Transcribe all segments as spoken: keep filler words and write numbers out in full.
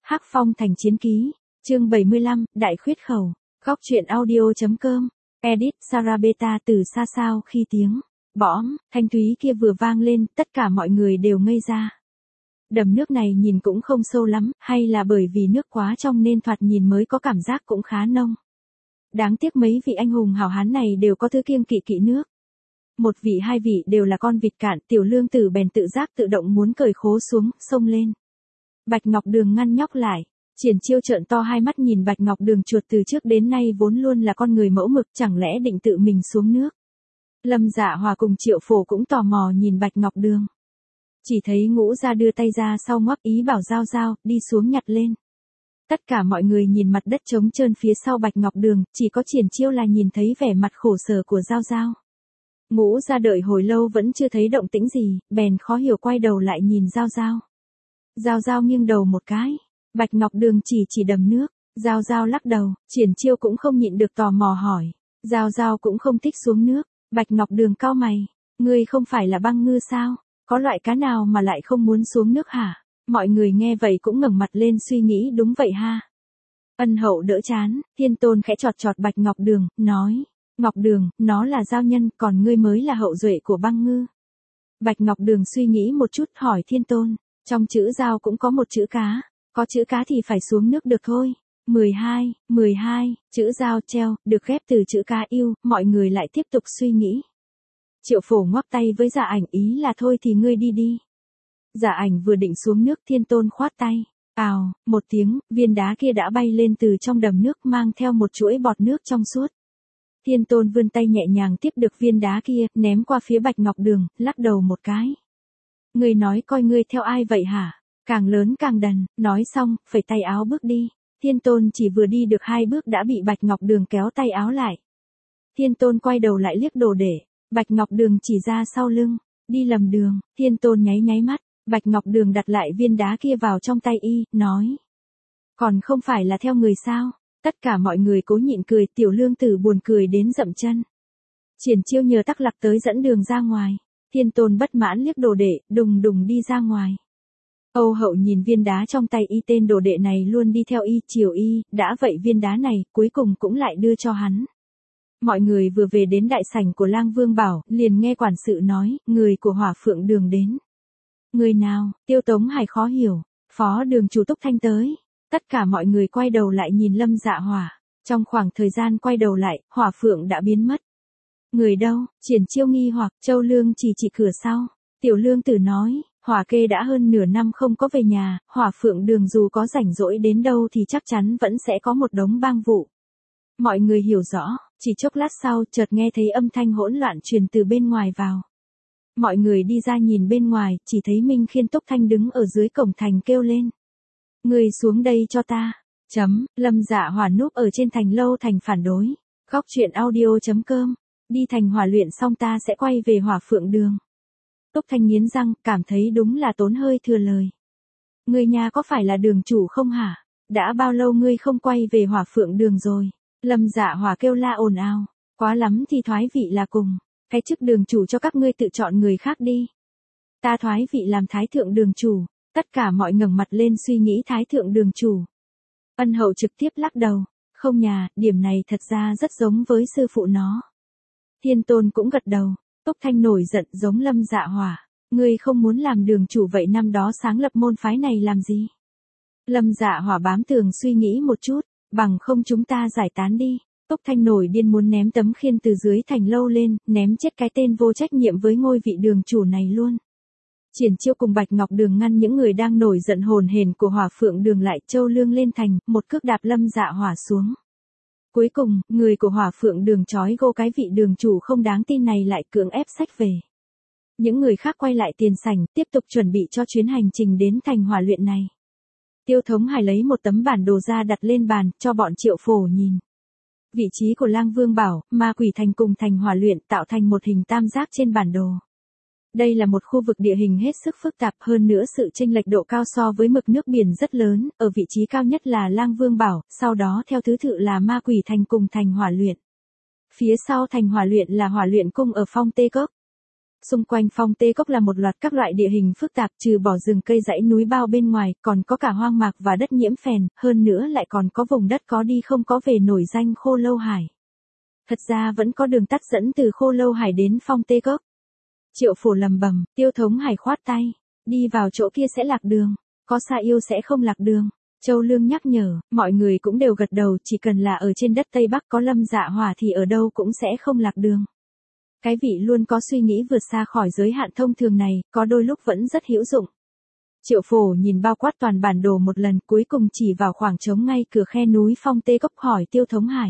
Hắc Phong Thành Chiến Ký, chương bảy mươi lăm, Đại Khuyết Khẩu, Góc truyện audio.com, edit Sarabeta. Từ xa sao khi tiếng bõm thanh thúy kia vừa vang lên, tất cả mọi người đều ngây ra. Đầm nước này nhìn cũng không sâu lắm, hay là bởi vì nước quá trong nên thoạt nhìn mới có cảm giác cũng khá nông. Đáng tiếc mấy vị anh hùng hảo hán này đều có thứ kiêng kỵ kỵ nước. Một vị hai vị đều là con vịt cạn, Tiểu Lương Tử bèn tự giác tự động muốn cởi khố xuống, xông lên. Bạch Ngọc Đường ngăn nhóc lại. Triển Chiêu trợn to hai mắt nhìn Bạch Ngọc Đường chuột từ trước đến nay vốn luôn là con người mẫu mực, chẳng lẽ định tự mình xuống nước. Lâm Dạ Hòa cùng Triệu Phổ cũng tò mò nhìn Bạch Ngọc Đường. Chỉ thấy Ngũ Gia đưa tay ra sau ngoắc ý bảo Giao Giao đi xuống nhặt lên. Tất cả mọi người nhìn mặt đất trống trơn phía sau Bạch Ngọc Đường, chỉ có Triển Chiêu là nhìn thấy vẻ mặt khổ sở của Giao Giao. Ngũ Gia đợi hồi lâu vẫn chưa thấy động tĩnh gì, bèn khó hiểu quay đầu lại nhìn Giao Giao. Giao Giao nghiêng đầu một cái. Bạch Ngọc Đường chỉ chỉ đầm nước. Giao Giao lắc đầu. Triển Chiêu cũng không nhịn được tò mò hỏi. Giao Giao cũng không thích xuống nước. Bạch Ngọc Đường cau mày. Ngươi không phải là băng ngư sao? Có loại cá nào mà lại không muốn xuống nước hả? Mọi người nghe vậy cũng ngẩng mặt lên suy nghĩ. Đúng vậy ha. Ân Hậu đỡ chán. Thiên Tôn khẽ chọt chọt Bạch Ngọc Đường, nói. Ngọc Đường, nó là giao nhân, còn ngươi mới là hậu duệ của băng ngư. Bạch Ngọc Đường suy nghĩ một chút hỏi Thiên Tôn. Trong chữ giao cũng có một chữ cá. Có chữ cá thì phải xuống nước được thôi. mười hai, mười hai, chữ giao treo, được ghép từ chữ cá yêu, mọi người lại tiếp tục suy nghĩ. Triệu Phổ ngoắc tay với Dạ Ảnh ý là thôi thì ngươi đi đi. Dạ Ảnh vừa định xuống nước, Thiên Tôn khoát tay. Ào, một tiếng, viên đá kia đã bay lên từ trong đầm nước mang theo một chuỗi bọt nước trong suốt. Thiên Tôn vươn tay nhẹ nhàng tiếp được viên đá kia, ném qua phía Bạch Ngọc Đường, lắc đầu một cái. Ngươi nói coi ngươi theo ai vậy hả? Càng lớn càng đần, nói xong, phẩy tay áo bước đi. Thiên Tôn chỉ vừa đi được hai bước đã bị Bạch Ngọc Đường kéo tay áo lại. Thiên Tôn quay đầu lại liếc đồ để. Bạch Ngọc Đường chỉ ra sau lưng. Đi lầm đường. Thiên Tôn nháy nháy mắt. Bạch Ngọc Đường đặt lại viên đá kia vào trong tay y, nói. Còn không phải là theo người sao? Tất cả mọi người cố nhịn cười, Tiểu Lương Tử buồn cười đến dậm chân. Triển Chiêu nhờ tắc lạc tới dẫn đường ra ngoài. Thiên Tôn bất mãn liếc đồ đệ, đùng đùng đi ra ngoài. Âu Hậu nhìn viên đá trong tay y, tên đồ đệ này luôn đi theo y, chiều y, đã vậy viên đá này, cuối cùng cũng lại đưa cho hắn. Mọi người vừa về đến đại sảnh của Lang Vương Bảo, liền nghe quản sự nói, người của Hỏa Phượng Đường đến. Người nào? Tiêu Tống Hải khó hiểu. Phó đường chủ Túc Thanh tới. Tất cả mọi người quay đầu lại nhìn Lâm Dạ Hỏa. Trong khoảng thời gian quay đầu lại, Hỏa Phượng đã biến mất. Người đâu? Triển Chiêu nghi hoặc, Châu Lương chỉ chỉ cửa sau. Tiểu Lương Tử nói. Hỏa Kê đã hơn nửa năm không có về nhà, Hỏa Phượng Đường dù có rảnh rỗi đến đâu thì chắc chắn vẫn sẽ có một đống bang vụ. Mọi người hiểu rõ, chỉ chốc lát sau chợt nghe thấy âm thanh hỗn loạn truyền từ bên ngoài vào. Mọi người đi ra nhìn bên ngoài, chỉ thấy Minh Khiên Túc Thanh đứng ở dưới cổng thành kêu lên. Người xuống đây cho ta. Chấm, Lâm Dạ Hỏa núp ở trên thành lâu thành phản đối. Góc truyện audio.com, đi thành hỏa luyện xong ta sẽ quay về Hỏa Phượng Đường. Túc Thanh nghiến răng, cảm thấy đúng là tốn hơi thừa lời. Ngươi nhà có phải là đường chủ không hả? Đã bao lâu ngươi không quay về Hỏa Phượng Đường rồi? Lâm Dạ Hỏa kêu la ồn ào. Quá lắm thì thoái vị là cùng. Cái chức đường chủ cho các ngươi tự chọn người khác đi. Ta thoái vị làm thái thượng đường chủ. Tất cả mọi ngẩng mặt lên suy nghĩ thái thượng đường chủ. Ân Hậu trực tiếp lắc đầu. Không nhà, điểm này thật ra rất giống với sư phụ nó. Thiên Tôn cũng gật đầu. Túc Thanh nổi giận giống Lâm Dạ Hỏa. Ngươi không muốn làm đường chủ vậy năm đó sáng lập môn phái này làm gì? Lâm Dạ Hỏa bám tường suy nghĩ một chút. Bằng không chúng ta giải tán đi. Túc Thanh nổi điên muốn ném tấm khiên từ dưới thành lâu lên, ném chết cái tên vô trách nhiệm với ngôi vị đường chủ này luôn. Triển Chiêu cùng Bạch Ngọc Đường ngăn những người đang nổi giận hồn hển của Hỏa Phượng Đường lại. Châu Lương lên thành, một cước đạp Lâm Dạ Hỏa xuống. Cuối cùng, người của Hỏa Phượng Đường trói gô cái vị đường chủ không đáng tin này lại cưỡng ép xách về. Những người khác quay lại tiền sảnh, tiếp tục chuẩn bị cho chuyến hành trình đến thành hỏa luyện này. Tiêu Thống Hải lấy một tấm bản đồ ra đặt lên bàn, cho bọn Triệu Phổ nhìn. Vị trí của Lang Vương Bảo, Ma Quỷ Thành cùng thành hỏa luyện tạo thành một hình tam giác trên bản đồ. Đây là một khu vực địa hình hết sức phức tạp, hơn nữa sự chênh lệch độ cao so với mực nước biển rất lớn, ở vị trí cao nhất là Lang Vương Bảo, sau đó theo thứ tự là Ma Quỷ Thành cùng thành hỏa luyện. Phía sau thành hỏa luyện là hỏa luyện cung ở Phong Tê Cốc. Xung quanh Phong Tê Cốc là một loạt các loại địa hình phức tạp, trừ bỏ rừng cây dãy núi bao bên ngoài, còn có cả hoang mạc và đất nhiễm phèn, hơn nữa lại còn có vùng đất có đi không có về nổi danh Khô Lâu Hải. Thật ra vẫn có đường tắt dẫn từ Khô Lâu Hải đến Phong Tê Cốc. Triệu Phổ lầm bầm, Tiêu Thống Hải khoát tay, đi vào chỗ kia sẽ lạc đường, có Sa Yêu sẽ không lạc đường. Châu Lương nhắc nhở, mọi người cũng đều gật đầu, chỉ cần là ở trên đất Tây Bắc có Lâm Dạ Hỏa thì ở đâu cũng sẽ không lạc đường. Cái vị luôn có suy nghĩ vượt xa khỏi giới hạn thông thường này, có đôi lúc vẫn rất hữu dụng. Triệu Phổ nhìn bao quát toàn bản đồ một lần, cuối cùng chỉ vào khoảng trống ngay cửa khe núi Phong Tê Cốc hỏi Tiêu Thống Hải.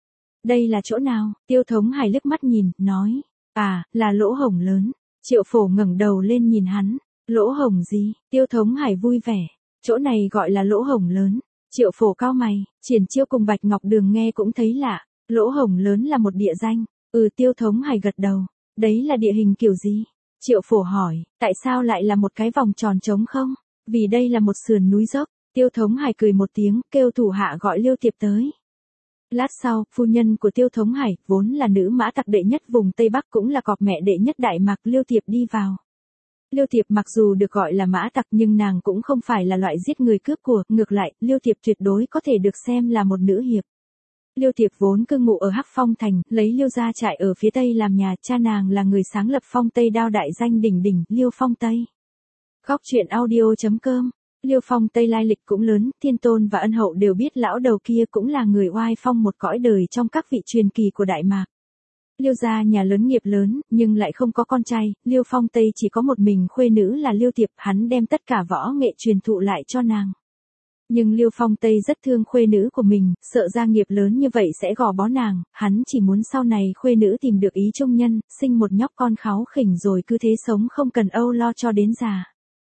Đây là chỗ nào? Tiêu Thống Hải liếc mắt nhìn, nói, à, là lỗ hổng lớn. Triệu Phổ ngẩng đầu lên nhìn hắn, lỗ hổng gì? Tiêu Thống Hải vui vẻ, chỗ này gọi là lỗ hổng lớn. Triệu Phổ cau mày, Triển Chiêu cùng Bạch Ngọc Đường nghe cũng thấy lạ, lỗ hổng lớn là một địa danh. Ừ, Tiêu Thống Hải gật đầu, đấy là địa hình kiểu gì? Triệu Phổ hỏi, tại sao lại là một cái vòng tròn trống không? Vì đây là một sườn núi dốc. Tiêu Thống Hải cười một tiếng, kêu thủ hạ gọi Liêu Tiệp tới. Lát sau, phu nhân của Tiêu Thống Hải, vốn là nữ mã tặc đệ nhất vùng Tây Bắc cũng là cọp mẹ đệ nhất Đại Mạc, Liêu Tiệp đi vào. Liêu Tiệp mặc dù được gọi là mã tặc nhưng nàng cũng không phải là loại giết người cướp của, ngược lại, Liêu Tiệp tuyệt đối có thể được xem là một nữ hiệp. Liêu Tiệp vốn cư ngụ ở Hắc Phong Thành, lấy Liêu gia trại ở phía Tây làm nhà, cha nàng là người sáng lập Phong Tây Đao đại danh đỉnh đỉnh, Liêu Phong Tây. Góc truyện audio chấm com. Liêu Phong Tây lai lịch cũng lớn, Thiên Tôn và Ân Hậu đều biết lão đầu kia cũng là người oai phong một cõi đời trong các vị truyền kỳ của Đại Mạc. Liêu gia nhà lớn nghiệp lớn, nhưng lại không có con trai, Liêu Phong Tây chỉ có một mình khuê nữ là Liêu Tiệp, hắn đem tất cả võ nghệ truyền thụ lại cho nàng. Nhưng Liêu Phong Tây rất thương khuê nữ của mình, sợ gia nghiệp lớn như vậy sẽ gò bó nàng, hắn chỉ muốn sau này khuê nữ tìm được ý trung nhân, sinh một nhóc con kháu khỉnh rồi cứ thế sống không cần âu lo cho đến già.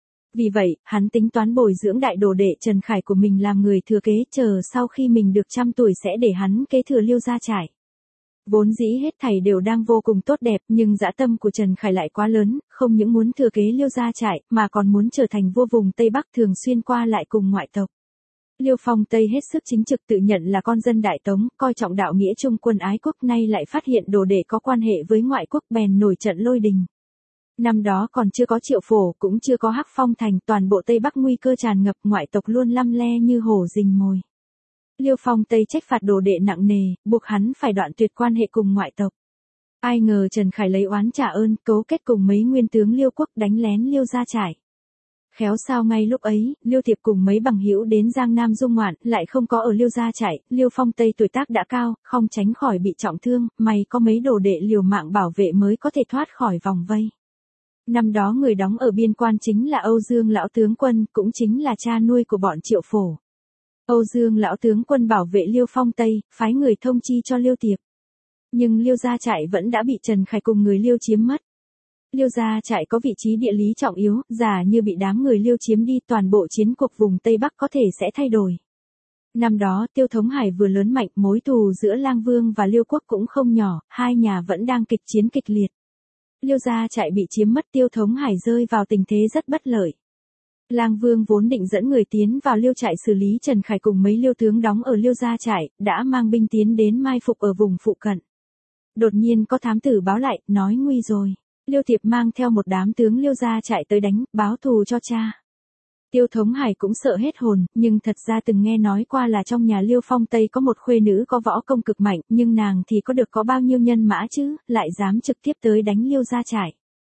Vì vậy, hắn tính toán bồi dưỡng đại đồ đệ Trần Khải của mình làm người thừa kế, chờ sau khi mình được trăm tuổi sẽ để hắn kế thừa Liêu gia trại. Vốn dĩ hết thảy đều đang vô cùng tốt đẹp, nhưng dã tâm của Trần Khải lại quá lớn, không những muốn thừa kế Liêu gia trại, mà còn muốn trở thành vua vùng Tây Bắc, thường xuyên qua lại cùng ngoại tộc. Liêu Phong Tây hết sức chính trực, tự nhận là con dân Đại Tống, coi trọng đạo nghĩa trung quân ái quốc, nay lại phát hiện đồ đệ có quan hệ với ngoại quốc, bèn nổi trận lôi đình. Năm đó còn chưa có Triệu Phổ, cũng chưa có Hắc Phong Thành, toàn bộ Tây Bắc nguy cơ tràn ngập, ngoại tộc luôn lăm le như hổ rình mồi. Liêu Phong Tây trách phạt đồ đệ nặng nề, buộc hắn phải đoạn tuyệt quan hệ cùng ngoại tộc. Ai ngờ Trần Khải lấy oán trả ơn, cấu kết cùng mấy nguyên tướng Liêu quốc đánh lén Liêu gia trại. Khéo sao ngay lúc ấy, Liêu Tiệp cùng mấy bằng hữu đến Giang Nam dung ngoạn, lại không có ở Liêu gia trại, Liêu Phong Tây tuổi tác đã cao, không tránh khỏi bị trọng thương, may có mấy đồ đệ liều mạng bảo vệ mới có thể thoát khỏi vòng vây. Năm đó người đóng ở biên quan chính là Âu Dương lão tướng quân, cũng chính là cha nuôi của bọn Triệu Phổ. Âu Dương lão tướng quân bảo vệ Liêu Phong Tây, phái người thông chi cho Liêu Tiệp. Nhưng Liêu gia trại vẫn đã bị Trần Khải cùng người Liêu chiếm mất. Liêu gia trại có vị trí địa lý trọng yếu, giả như bị đám người Liêu chiếm đi, toàn bộ chiến cuộc vùng Tây Bắc có thể sẽ thay đổi. Năm đó Tiêu Thống Hải vừa lớn mạnh, mối thù giữa Lang Vương và Liêu quốc cũng không nhỏ, hai nhà vẫn đang kịch chiến kịch liệt. Liêu gia trại bị chiếm mất, Tiêu Thống Hải rơi vào tình thế rất bất lợi. Lang Vương vốn định dẫn người tiến vào Liêu trại xử lý Trần Khải cùng mấy Liêu tướng đóng ở Liêu gia trại, đã mang binh tiến đến mai phục ở vùng phụ cận. Đột nhiên có thám tử báo lại, nói nguy rồi. Liêu Tiệp mang theo một đám tướng Liêu gia trại tới đánh, báo thù cho cha. Tiêu Thống Hải cũng sợ hết hồn, nhưng thật ra từng nghe nói qua là trong nhà Liêu Phong Tây có một khuê nữ có võ công cực mạnh, nhưng nàng thì có được có bao nhiêu nhân mã chứ, lại dám trực tiếp tới đánh Liêu gia trại.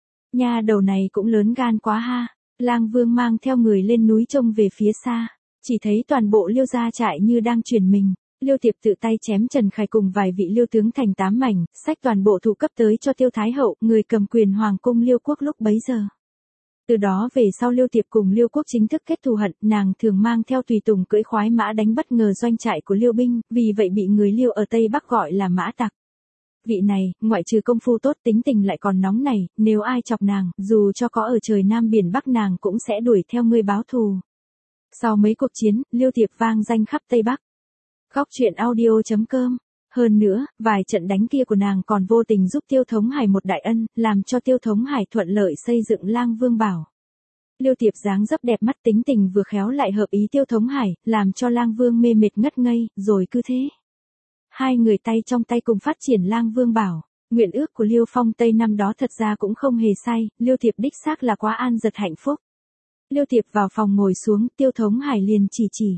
Nha đầu này cũng lớn gan quá ha. Lang Vương mang theo người lên núi trông về phía xa, chỉ thấy toàn bộ Liêu gia trại như đang chuyển mình. Liêu Tiệp tự tay chém Trần Khải cùng vài vị Liêu tướng thành tám mảnh, xách toàn bộ thủ cấp tới cho Tiêu Thái Hậu, người cầm quyền hoàng cung Liêu quốc lúc bấy giờ. Từ đó về sau Liêu Tiệp cùng Liêu quốc chính thức kết thù hận, nàng thường mang theo tùy tùng cưỡi khoái mã đánh bất ngờ doanh trại của Liêu binh, vì vậy bị người Liêu ở Tây Bắc gọi là mã tặc. Vị này, ngoại trừ công phu tốt, tính tình lại còn nóng này, nếu ai chọc nàng, dù cho có ở trời Nam biển Bắc nàng cũng sẽ đuổi theo ngươi báo thù. Sau mấy cuộc chiến, Liêu Tiệp vang danh khắp Tây Bắc. Góc truyện audio chấm com. Hơn nữa, vài trận đánh kia của nàng còn vô tình giúp Tiêu Thống Hải một đại ân, làm cho Tiêu Thống Hải thuận lợi xây dựng Lang Vương Bảo. Liêu Tiệp dáng dấp đẹp mắt, tính tình vừa khéo lại hợp ý Tiêu Thống Hải, làm cho Lang Vương mê mệt ngất ngây, rồi cứ thế. Hai người tay trong tay cùng phát triển Lang Vương Bảo. Nguyện ước của Liêu Phong Tây năm đó thật ra cũng không hề sai, Liêu Thiệp đích xác là quá an giật hạnh phúc. Liêu Thiệp vào phòng ngồi xuống, Tiêu Thống Hải liền chỉ chỉ.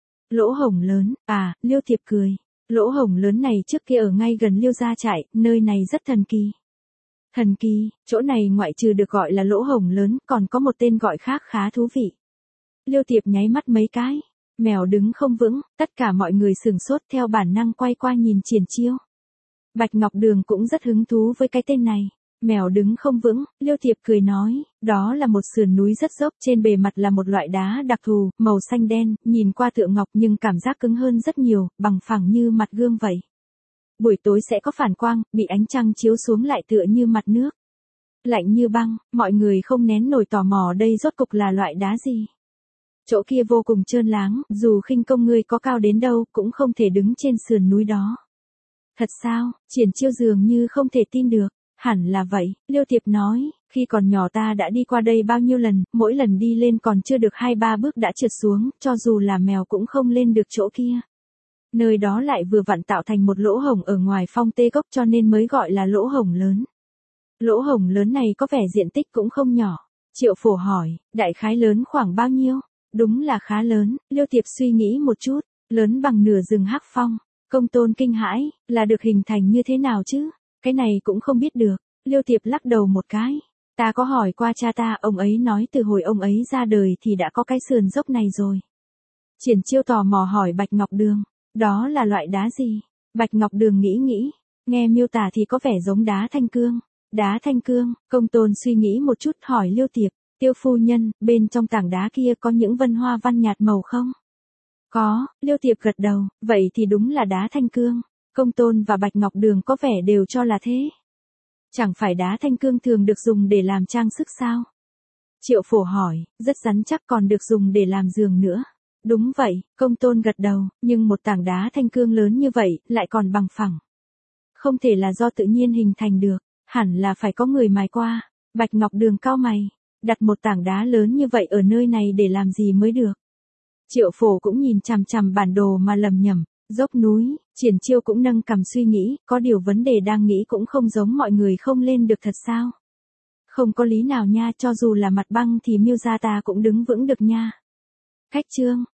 Lỗ hổng lớn, à, Liêu Thiệp cười. Lỗ hổng lớn này trước kia ở ngay gần Liêu gia trại, nơi này rất thần kỳ. Thần kỳ, chỗ này ngoại trừ được gọi là lỗ hổng lớn, còn có một tên gọi khác khá thú vị. Liêu Thiệp nháy mắt mấy cái. Mèo đứng không vững, tất cả mọi người sửng sốt theo bản năng quay qua nhìn Triển Chiêu. Bạch Ngọc Đường cũng rất hứng thú với cái tên này. Mèo đứng không vững, Liêu Thiệp cười nói, đó là một sườn núi rất dốc, trên bề mặt là một loại đá đặc thù, màu xanh đen, nhìn qua tựa ngọc nhưng cảm giác cứng hơn rất nhiều, bằng phẳng như mặt gương vậy. Buổi tối sẽ có phản quang, bị ánh trăng chiếu xuống lại tựa như mặt nước. Lạnh như băng, mọi người không nén nổi tò mò đây rốt cục là loại đá gì. Chỗ kia vô cùng trơn láng, dù khinh công ngươi có cao đến đâu cũng không thể đứng trên sườn núi đó. Thật sao? Triển Chiêu dường như không thể tin được. Hẳn là vậy, Liêu Thiệp nói, khi còn nhỏ ta đã đi qua đây bao nhiêu lần, mỗi lần đi lên còn chưa được hai ba bước đã trượt xuống, cho dù là mèo cũng không lên được chỗ kia. Nơi đó lại vừa vặn tạo thành một lỗ hổng ở ngoài phong tê cốc cho nên mới gọi là lỗ hổng lớn. Lỗ hổng lớn này có vẻ diện tích cũng không nhỏ. Triệu Phổ hỏi, đại khái lớn khoảng bao nhiêu? Đúng là khá lớn, Liêu Thiệp suy nghĩ một chút, lớn bằng nửa rừng Hắc Phong. Công Tôn kinh hãi, là được hình thành như thế nào chứ? Cái này cũng không biết được. Liêu Thiệp lắc đầu một cái. Ta có hỏi qua cha ta, ông ấy nói từ hồi ông ấy ra đời thì đã có cái sườn dốc này rồi. Triển Chiêu tò mò hỏi Bạch Ngọc Đường, đó là loại đá gì? Bạch Ngọc Đường nghĩ nghĩ, nghe miêu tả thì có vẻ giống đá thanh cương. Đá thanh cương, Công Tôn suy nghĩ một chút hỏi Liêu Thiệp, Tiêu phu nhân, bên trong tảng đá kia có những vân hoa văn nhạt màu không? Có, Liêu Thiệp gật đầu, vậy thì đúng là đá thanh cương. Công Tôn và Bạch Ngọc Đường có vẻ đều cho là thế. Chẳng phải đá thanh cương thường được dùng để làm trang sức sao? Triệu Phổ hỏi, rất rắn chắc còn được dùng để làm giường nữa. Đúng vậy, Công Tôn gật đầu, nhưng một tảng đá thanh cương lớn như vậy, lại còn bằng phẳng. Không thể là do tự nhiên hình thành được, hẳn là phải có người mài qua. Bạch Ngọc Đường cau mày, đặt một tảng đá lớn như vậy ở nơi này để làm gì mới được. Triệu Phổ cũng nhìn chằm chằm bản đồ mà lầm nhầm, dốc núi, Triển Chiêu cũng nâng cằm suy nghĩ, có điều vấn đề đang nghĩ cũng không giống mọi người không lên được thật sao? Không có lý nào nha, cho dù là mặt băng thì miêu gia ta cũng đứng vững được nha. Khách trương,